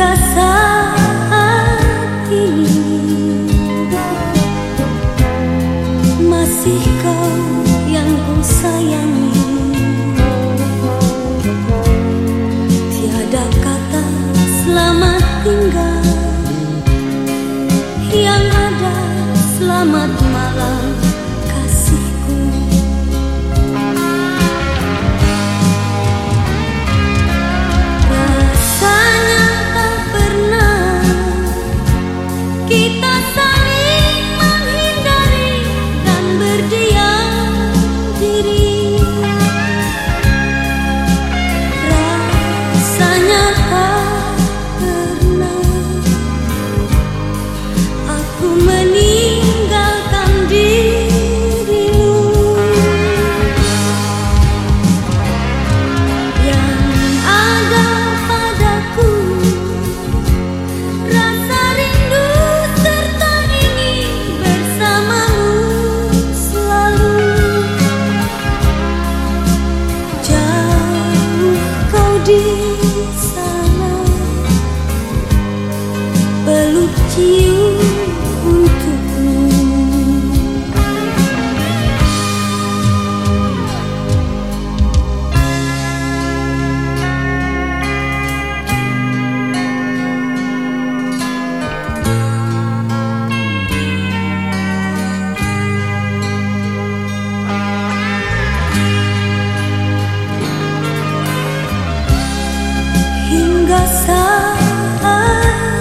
hingga saat ini masih kau yang ku sayangi. Tiada kata selamat tinggal, yang ada selamat malam kasihku. Rasanya tak pernah kita saling menghindari dan berdiam diri. Rasanya tak pernah aku meninggalkan dirimu. Yang ada padaku rasa rindu serta ingin bersamamu selalu. Jauh kau di sana, peluk cium untukmu. Hingga saat